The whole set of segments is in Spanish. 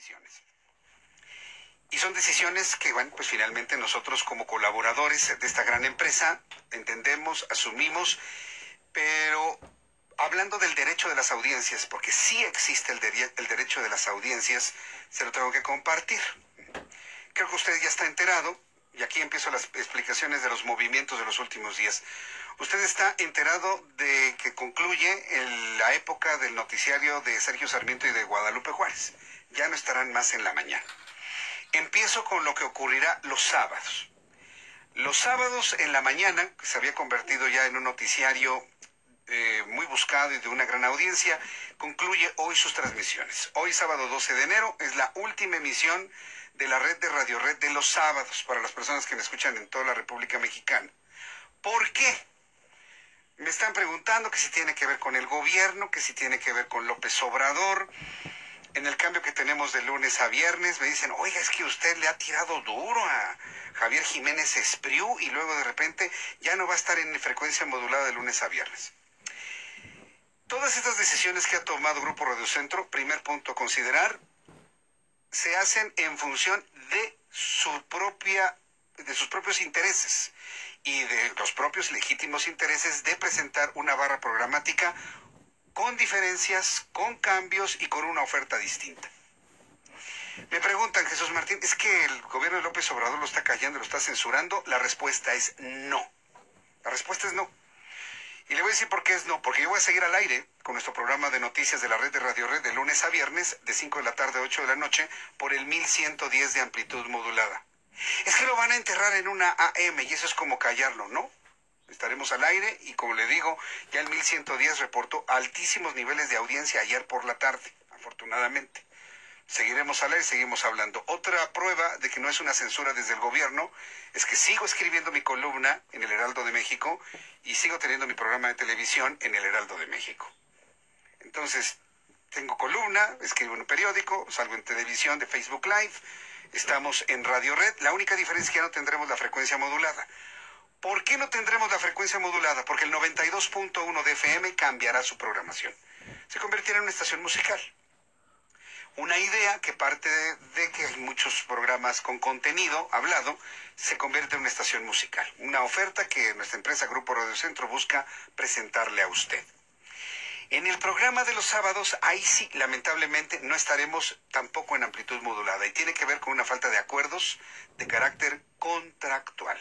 decisiones. Y son decisiones que, bueno, pues finalmente nosotros como colaboradores de esta gran empresa entendemos, asumimos, pero hablando del derecho de las audiencias, porque sí existe el derecho de las audiencias, se lo tengo que compartir. Creo que usted ya está enterado, y aquí empiezo las explicaciones de los movimientos de los últimos días. Usted está enterado de que concluye la época del noticiario de Sergio Sarmiento y de Guadalupe Juárez. Ya no estarán más en la mañana. Empiezo con lo que ocurrirá los sábados. Los sábados en la mañana, que se había convertido ya en un noticiario muy buscado y de una gran audiencia, concluye hoy sus transmisiones. Hoy, sábado 12 de enero, es la última emisión de la red de Radio Red de los sábados para las personas que me escuchan en toda la República Mexicana. ¿Por qué? Me están preguntando que si tiene que ver con el gobierno, que si tiene que ver con López Obrador. En el cambio que tenemos de lunes a viernes, me dicen, oiga, es que usted le ha tirado duro a Javier Jiménez Espriu y luego de repente ya no va a estar en frecuencia modulada de lunes a viernes. Todas estas decisiones que ha tomado Grupo Radio Centro, primer punto a considerar, se hacen en función de sus propios intereses y de los propios legítimos intereses de presentar una barra programática con diferencias, con cambios y con una oferta distinta. Me preguntan, Jesús Martín, ¿es que el gobierno de López Obrador lo está callando, lo está censurando? La respuesta es no. La respuesta es no. Y le voy a decir por qué es no, porque yo voy a seguir al aire con nuestro programa de noticias de la red de Radio Red de lunes a viernes, de 5 de la tarde a 8 de la noche, por el 1110 de amplitud modulada. Es que lo van a enterrar en una AM y eso es como callarlo, ¿no? Estaremos al aire y como le digo, ya el 1110 reportó altísimos niveles de audiencia ayer por la tarde, afortunadamente. Seguiremos al aire, seguimos hablando. Otra prueba de que no es una censura desde el gobierno es que sigo escribiendo mi columna en el Heraldo de México y sigo teniendo mi programa de televisión en el Heraldo de México. Entonces, tengo columna, escribo en un periódico, salgo en televisión de Facebook Live, estamos en Radio Red. La única diferencia es que ya no tendremos la frecuencia modulada. ¿Por qué no tendremos la frecuencia modulada? Porque el 92.1 de FM cambiará su programación. Se convertirá en una estación musical. Una idea que parte de que hay muchos programas con contenido hablado, se convierte en una estación musical. Una oferta que nuestra empresa Grupo Radio Centro busca presentarle a usted. En el programa de los sábados, ahí sí, lamentablemente, no estaremos tampoco en amplitud modulada. Y tiene que ver con una falta de acuerdos de carácter contractual.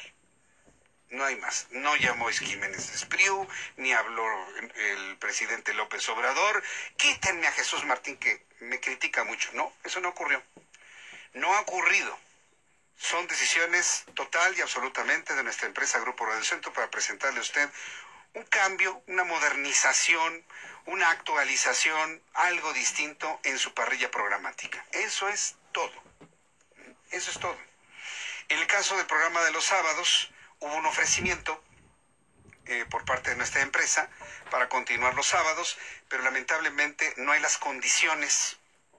No hay más. No llamó Jiménez Espriu, ni habló el presidente López Obrador. Quítenme a Jesús Martín, que me critica mucho. No, eso no ocurrió. No ha ocurrido. Son decisiones total y absolutamente de nuestra empresa Grupo Radio Centro para presentarle a usted un cambio, una modernización, una actualización, algo distinto en su parrilla programática. Eso es todo. Eso es todo. En el caso del programa de los sábados, hubo un ofrecimiento por parte de nuestra empresa para continuar los sábados, pero lamentablemente no hay las condiciones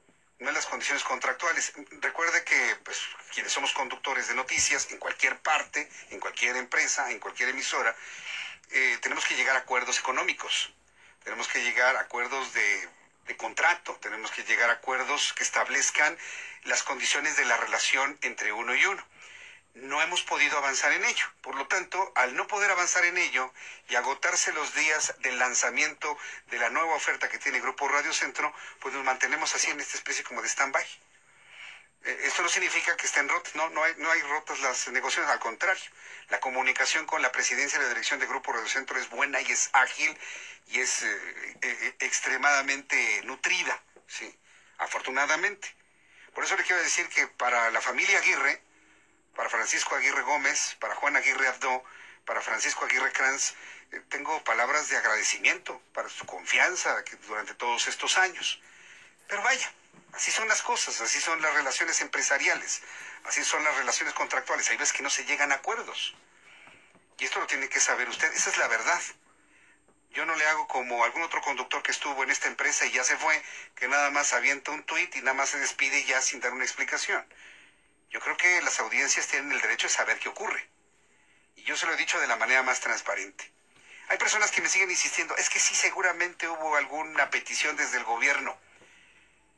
contractuales. Recuerde que pues, quienes somos conductores de noticias en cualquier parte, en cualquier empresa, en cualquier emisora, tenemos que llegar a acuerdos económicos, tenemos que llegar a acuerdos de contrato, tenemos que llegar a acuerdos que establezcan las condiciones de la relación entre uno y uno. No hemos podido avanzar en ello. Por lo tanto, al no poder avanzar en ello y agotarse los días del lanzamiento de la nueva oferta que tiene Grupo Radio Centro, pues nos mantenemos así en esta especie como de stand-by. Esto no significa que estén rotas, no hay rotas las negociaciones, al contrario. La comunicación con la presidencia y la dirección de Grupo Radio Centro es buena y es ágil y es extremadamente nutrida, sí, afortunadamente. Por eso le quiero decir que para la familia Aguirre, para Francisco Aguirre Gómez, para Juan Aguirre Abdo, para Francisco Aguirre Kranz, tengo palabras de agradecimiento para su confianza durante todos estos años. Pero vaya, así son las cosas, así son las relaciones empresariales, así son las relaciones contractuales. Hay veces que no se llegan a acuerdos. Y esto lo tiene que saber usted, esa es la verdad. Yo no le hago como algún otro conductor que estuvo en esta empresa y ya se fue, que nada más avienta un tuit y nada más se despide ya sin dar una explicación. Yo creo que las audiencias tienen el derecho de saber qué ocurre. Y yo se lo he dicho de la manera más transparente. Hay personas que me siguen insistiendo, es que sí, seguramente hubo alguna petición desde el gobierno.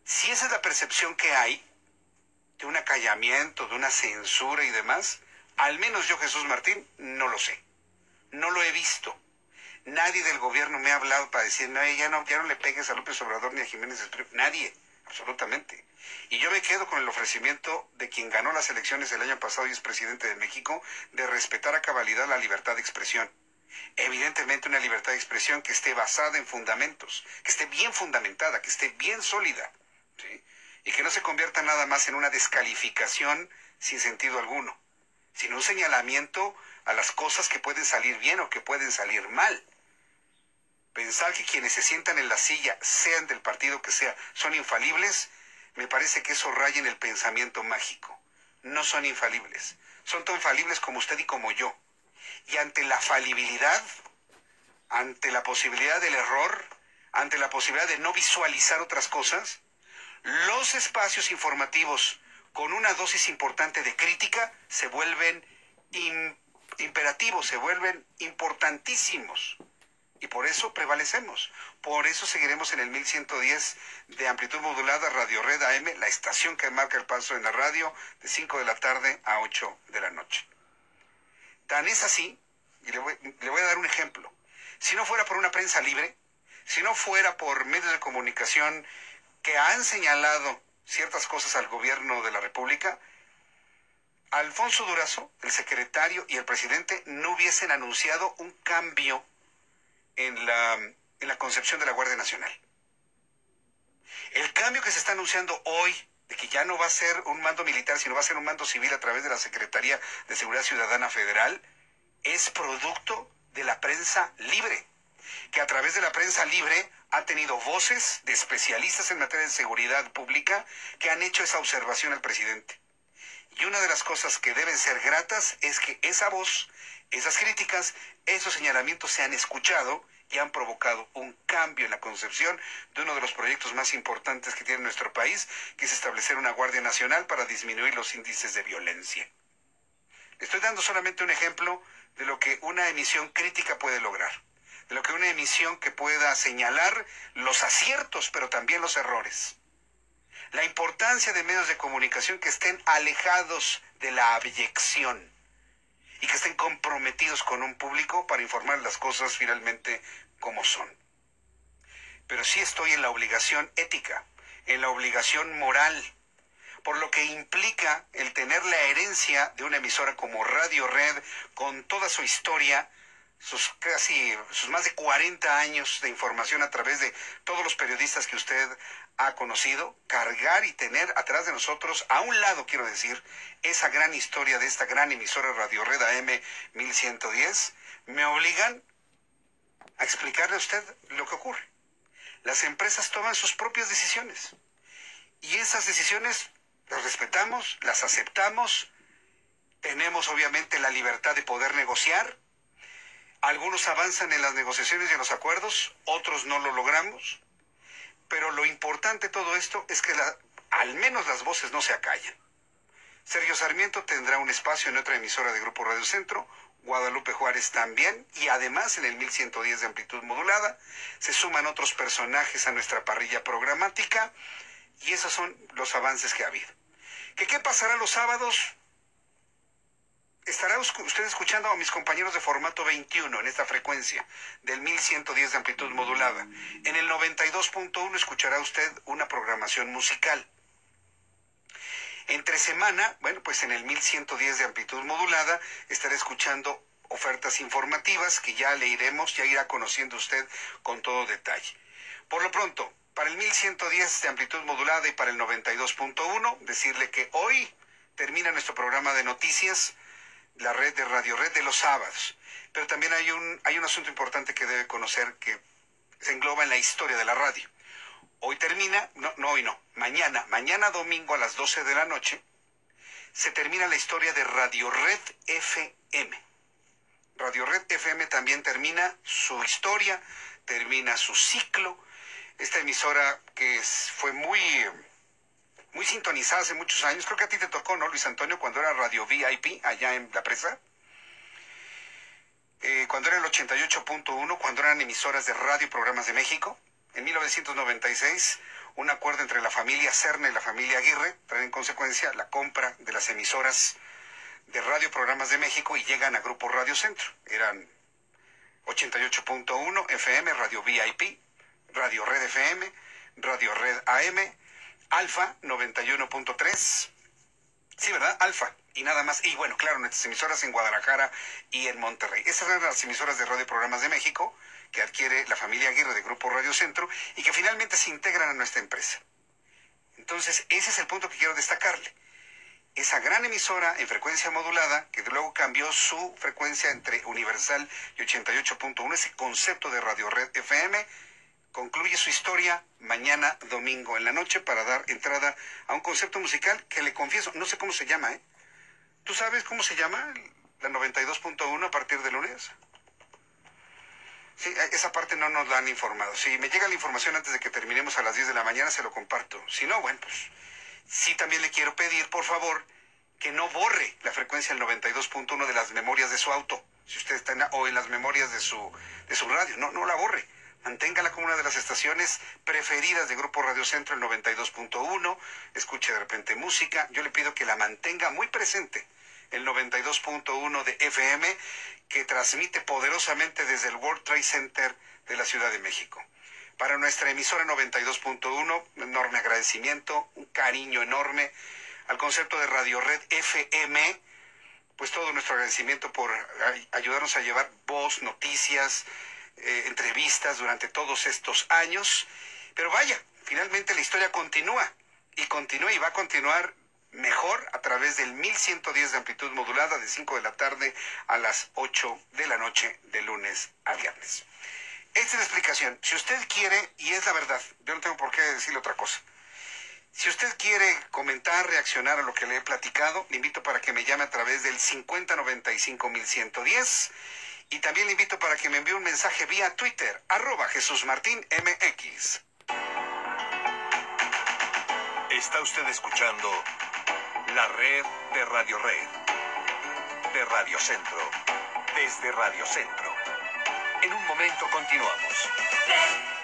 Si esa es la percepción que hay, de un acallamiento, de una censura y demás, al menos yo, Jesús Martín, no lo sé. No lo he visto. Nadie del gobierno me ha hablado para decir, no, ya no le pegues a López Obrador ni a Jiménez Espriu. Nadie, absolutamente. Y yo me quedo con el ofrecimiento de quien ganó las elecciones el año pasado y es presidente de México, de respetar a cabalidad la libertad de expresión. Evidentemente una libertad de expresión que esté basada en fundamentos, que esté bien fundamentada, que esté bien sólida, ¿sí? Y que no se convierta nada más en una descalificación sin sentido alguno, sino un señalamiento a las cosas que pueden salir bien o que pueden salir mal. Pensar que quienes se sientan en la silla, sean del partido que sea, son infalibles, me parece que eso raya en el pensamiento mágico. No son infalibles. Son tan infalibles como usted y como yo. Y ante la falibilidad, ante la posibilidad del error, ante la posibilidad de no visualizar otras cosas, los espacios informativos con una dosis importante de crítica se vuelven imperativos, se vuelven importantísimos. Y por eso prevalecemos. Por eso seguiremos en el 1110 de amplitud modulada, Radio Red AM, la estación que marca el paso en la radio, de 5 de la tarde a 8 de la noche. Tan es así, y le voy a dar un ejemplo. Si no fuera por una prensa libre, si no fuera por medios de comunicación que han señalado ciertas cosas al gobierno de la República, Alfonso Durazo, el secretario y el presidente no hubiesen anunciado un cambio en la concepción de la Guardia Nacional. El cambio que se está anunciando hoy, de que ya no va a ser un mando militar, sino va a ser un mando civil a través de la Secretaría de Seguridad Ciudadana Federal, es producto de la prensa libre, que a través de la prensa libre ha tenido voces de especialistas en materia de seguridad pública que han hecho esa observación al presidente. Y una de las cosas que deben ser gratas es que esa voz, esas críticas, esos señalamientos se han escuchado y han provocado un cambio en la concepción de uno de los proyectos más importantes que tiene nuestro país, que es establecer una Guardia Nacional para disminuir los índices de violencia. Estoy dando solamente un ejemplo de lo que una emisión crítica puede lograr, de lo que una emisión que pueda señalar los aciertos, pero también los errores. La importancia de medios de comunicación que estén alejados de la abyección y que estén comprometidos con un público para informar las cosas finalmente como son. Pero sí estoy en la obligación ética, en la obligación moral, por lo que implica el tener la herencia de una emisora como Radio Red, con toda su historia, sus más de 40 años de información a través de todos los periodistas que usted ha conocido, cargar y tener atrás de nosotros, a un lado quiero decir, esa gran historia de esta gran emisora Radio Red AM 1110, me obligan a explicarle a usted lo que ocurre. Las empresas toman sus propias decisiones y esas decisiones las respetamos, las aceptamos, tenemos obviamente la libertad de poder negociar. Algunos avanzan en las negociaciones y en los acuerdos, otros no lo logramos, pero lo importante de todo esto es que al menos las voces no se acallan. Sergio Sarmiento tendrá un espacio en otra emisora de Grupo Radio Centro, Guadalupe Juárez también, y además en el 1110 de amplitud modulada, se suman otros personajes a nuestra parrilla programática, y esos son los avances que ha habido. ¿Qué pasará los sábados? Estará usted escuchando a mis compañeros de formato 21 en esta frecuencia del 1110 de amplitud modulada. En el 92.1 escuchará usted una programación musical. Entre semana, bueno, pues en el 1110 de amplitud modulada estará escuchando ofertas informativas que ya irá conociendo usted con todo detalle. Por lo pronto, para el 1110 de amplitud modulada y para el 92.1, decirle que hoy termina nuestro programa de noticias, la red de Radio Red de los sábados. Pero también hay un asunto importante que debe conocer que se engloba en la historia de la radio. Hoy termina, mañana domingo a las 12 de la noche, se termina la historia de Radio Red FM. Radio Red FM también termina su historia, termina su ciclo. Esta emisora que fue muy sintonizada hace muchos años, creo que a ti te tocó, ¿no, Luis Antonio? Cuando era Radio VIP, allá en La Presa. Cuando era el 88.1, cuando eran emisoras de radio y programas de México. En 1996 un acuerdo entre la familia Serna y la familia Aguirre, traen en consecuencia la compra de las emisoras de Radio Programas de México y llegan a Grupo Radio Centro. Eran 88.1 FM, Radio VIP, Radio Red FM, Radio Red AM, Alfa 91.3. Sí, ¿verdad? Alfa. Y nada más. Y bueno, claro, nuestras emisoras en Guadalajara y en Monterrey. Esas eran las emisoras de Radio Programas de México que adquiere la familia Aguirre de Grupo Radio Centro y que finalmente se integran a nuestra empresa. Entonces, ese es el punto que quiero destacarle. Esa gran emisora en frecuencia modulada, que luego cambió su frecuencia entre Universal y 88.1, ese concepto de Radio Red FM, concluye su historia mañana domingo en la noche para dar entrada a un concepto musical que le confieso, no sé cómo se llama, ¿eh? ¿Tú sabes cómo se llama la 92.1 a partir de lunes? Sí, esa parte no nos la han informado. Si me llega la información antes de que terminemos a las 10 de la mañana, se lo comparto. Si no, bueno, pues sí también le quiero pedir, por favor, que no borre la frecuencia del 92.1 de las memorias de su auto. Si usted está o en las memorias de su radio, no la borre. Manténgala como una de las estaciones preferidas de Grupo Radio Centro, el 92.1. Escuche de repente música. Yo le pido que la mantenga muy presente. El 92.1 de FM, que transmite poderosamente desde el World Trade Center de la Ciudad de México. Para nuestra emisora 92.1, un enorme agradecimiento, un cariño enorme al concepto de Radio Red FM, pues todo nuestro agradecimiento por ayudarnos a llevar voz, noticias, entrevistas durante todos estos años. Pero vaya, finalmente la historia continúa y va a continuar mejor a través del 1110 de amplitud modulada de 5 de la tarde a las 8 de la noche de lunes a viernes. Esta es la explicación. Si usted quiere, y es la verdad, yo no tengo por qué decirle otra cosa. Si usted quiere comentar, reaccionar a lo que le he platicado, le invito para que me llame a través del 5095-1110 y también le invito para que me envíe un mensaje vía Twitter, @JesusMartinMX. Está usted escuchando la red de Radio Red, de Radio Centro, desde Radio Centro. En un momento continuamos.